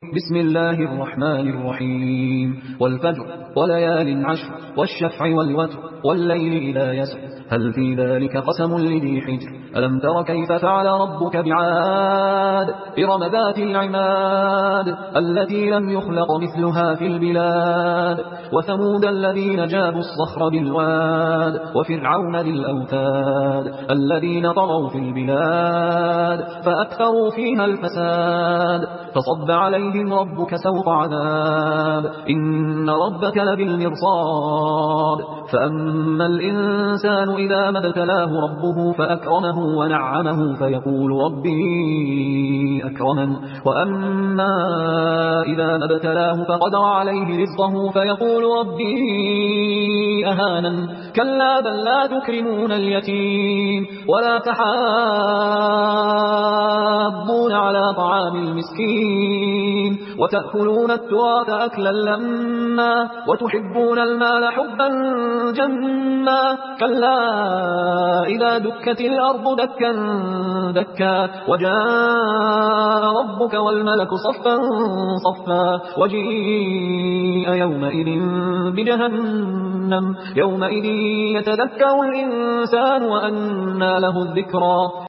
بسم الله الرحمن الرحيم والفجر وليال عشر والشفع والوتر والليل إذا يسر هل في ذلك قسم لذي حجر ألم تر كيف فعل ربك بعاد إرم ذات العماد التي لم يخلق مثلها في البلاد وثمود الذين جابوا الصخر بالواد وفرعون ذي الأوتاد الذين طغوا في البلاد فأكثروا فيها الفساد فصب عليهم ربك سوط عذاب إن ربك لبالمرصاد فأما الإنسان إذا ما ابتلاه ربه فأكرمه ونعمه فيقول ربي أكرمن وأما إذا ما ابتلاه فقدر عليه رزقه فيقول ربي أهانن كلا بل لا تكرمون اليتيم ولا تحاضون على طعام المسكين وتأكلون التراث أكلا لما وتحبون المال حبا جما كلا إذا دكت الأرض دكا دكا وجاء ربك والملك صفا صفا وجيء يومئذ بجهنم يومئذ يتذكر الإنسان وأنى له الذكرى